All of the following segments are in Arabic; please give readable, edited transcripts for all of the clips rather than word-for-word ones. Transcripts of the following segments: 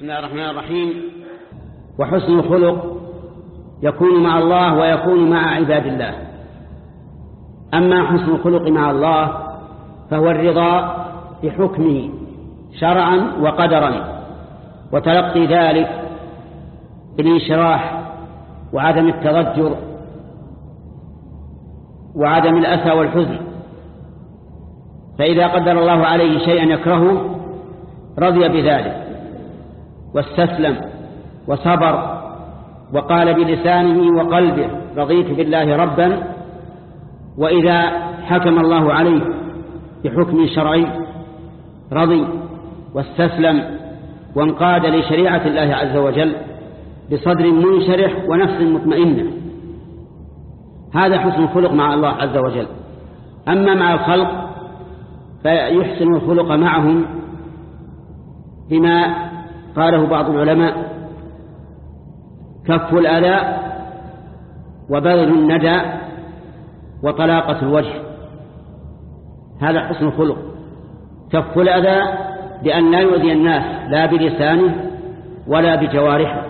بسم الله الرحمن الرحيم. وحسن الخلق يكون مع الله ويكون مع عباد الله. أما حسن الخلق مع الله فهو الرضا بحكمه شرعا وقدرا، وتلقي ذلك بالانشراح وعدم التضجر وعدم الأسى والحزن. فإذا قدر الله عليه شيئا يكرهه رضي بذلك واستسلم وصبر وقال بلسانه وقلبه رضيت بالله ربا. وإذا حكم الله عليه بحكم شرعي رضي واستسلم وانقاد لشريعة الله عز وجل بصدر منشرح ونفس مطمئنة. هذا حسن الخلق مع الله عز وجل. أما مع الخلق فيحسن الخلق معهم بما قاله بعض العلماء: كف الأذى وبذل الندى وطلاقة الوجه. هذا حسن الخلق. كف الأذى بأن لا يؤذي الناس لا بلسانه ولا بجوارحه.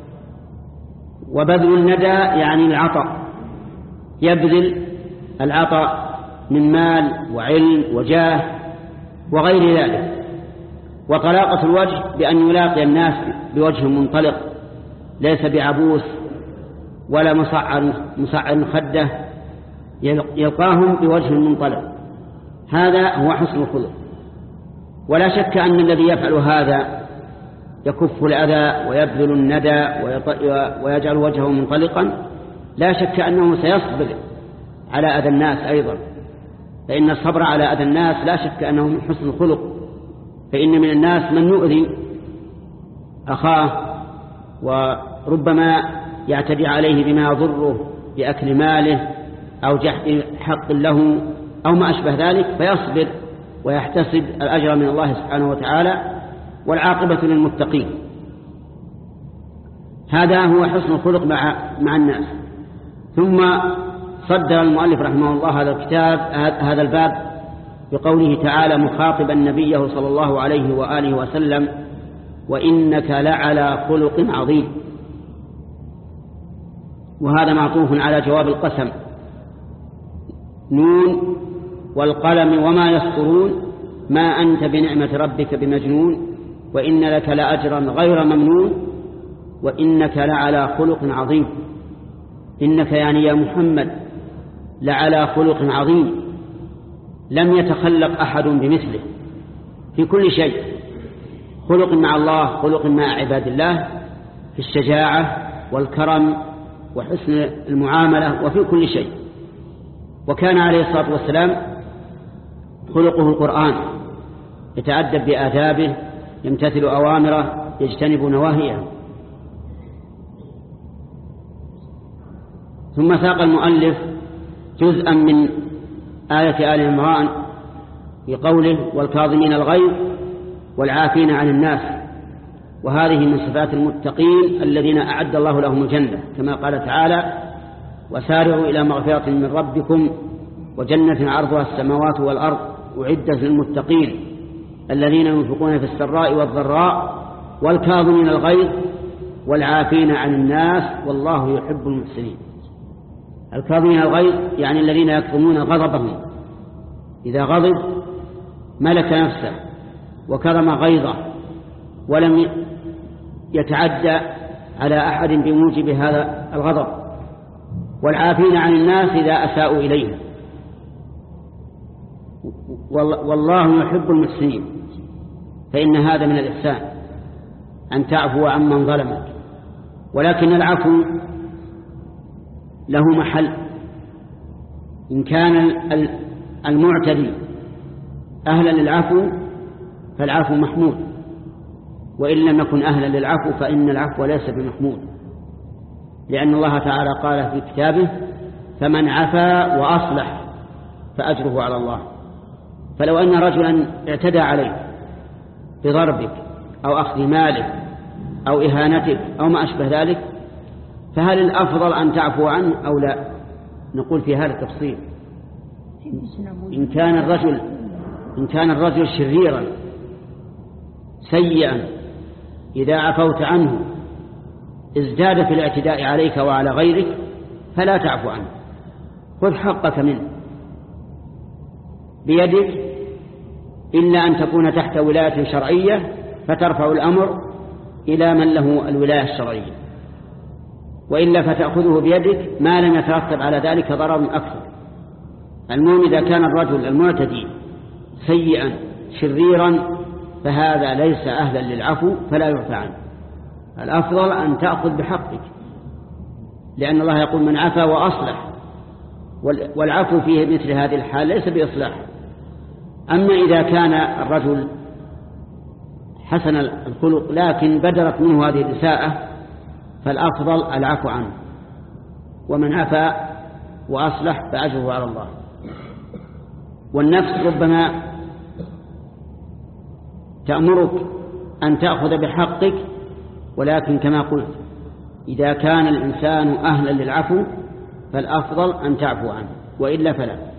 وبذل الندى يعني العطاء، يبذل العطاء من مال وعلم وجاه وغير ذلك. وطلاقة الوجه بأن يلاقي الناس بوجه منطلق ليس بعبوس ولا مصعر خده، يلقاهم بوجه منطلق. هذا هو حسن الخلق. ولا شك أن الذي يفعل هذا يكف الأذى ويبذل الندى ويجعل وجهه منطلقا، لا شك أنه سيصبر على أذى الناس أيضا، فإن الصبر على أذى الناس لا شك أنه من حسن الخلق. فإن من الناس من يؤذي أخاه وربما يعتدي عليه بما يضره بأكل ماله أو جحد حق له أو ما أشبه ذلك، فيصبر ويحتسب الأجر من الله سبحانه وتعالى، والعاقبة للمتقين. هذا هو حسن الخلق مع الناس. ثم صدر المؤلف رحمه الله هذا الباب بقوله تعالى مخاطبا النبي صلى الله عليه وآله وسلم: وإنك لعلى خلق عظيم. وهذا معطوف على جواب القسم: نون والقلم وما يسطرون ما أنت بنعمة ربك بمجنون وإن لك لأجرا غير ممنون وإنك لعلى خلق عظيم. إنك يعني يا محمد لعلى خلق عظيم لم يتخلق أحد بمثله في كل شيء. خلق مع الله، خلق مع عباد الله، في الشجاعة والكرم وحسن المعاملة وفي كل شيء. وكان عليه الصلاة والسلام خلقه القرآن، يتأدب بآدابه، يمتثل أوامره، يجتنب نواهيه. ثم ساق المؤلف جزءا من آية آل عمران بقوله والكاظمين الغيظ والعافين عن الناس. وهذه من صفات المتقين الذين أعد الله لهم الجنة، كما قال تعالى: وسارعوا إلى مغفرة من ربكم وجنة عرضها السماوات والأرض أعدت للمتقين الذين ينفقون في السراء والضراء والكاظمين الغيظ والعافين عن الناس والله يحب المحسنين. الكاظمين الغيظ يعني الذين يكظمون غضبهم، إذا غضب ملك نفسه وكظم غيظه ولم يتعدى على أحد بموجب هذا الغضب. والعافين عن الناس إذا أساءوا إليه. والله يحب المحسنين، فإن هذا من الإحسان أن تعفو عمن ظلمك. ولكن العفو له محل. إن كان المعتدي أهلا للعفو فالعفو محمود، وإن لم يكن أهلا للعفو فإن العفو ليس بمحمود، لأن الله تعالى قال في كتابه: فمن عفا وأصلح فأجره على الله. فلو أن رجلا اعتدى عليك بضربك أو أخذ مالك أو إهانتك أو ما أشبه ذلك، فهل الأفضل أن تعفو عنه أو لا؟ نقول في هذا التفصيل: إن كان الرجل شريرا سيئا إذا عفوت عنه ازداد في الاعتداء عليك وعلى غيرك فلا تعفو عنه، خذ حقك منه بيدك، إلا أن تكون تحت ولاية شرعية فترفع الأمر إلى من له الولاية الشرعية، وإلا فتأخذه بيدك ما لم يترتب على ذلك ضرر أكثر. المهم إذا كان الرجل المعتدي سيئا شريرا فهذا ليس أهلا للعفو فلا يعفى عنه، الأفضل أن تأخذ بحقك، لأن الله يقول من عفا وأصلح، والعفو فيه مثل هذه الحال ليس بإصلاح. أما إذا كان الرجل حسن الخلق لكن بدرت منه هذه الإساءة فالأفضل العفو عنه، ومن عفا وأصلح فأجره على الله. والنفس ربما تأمرك أن تأخذ بحقك، ولكن كما قلت إذا كان الإنسان أهلا للعفو فالأفضل أن تعفو عنه، وإلا فلا.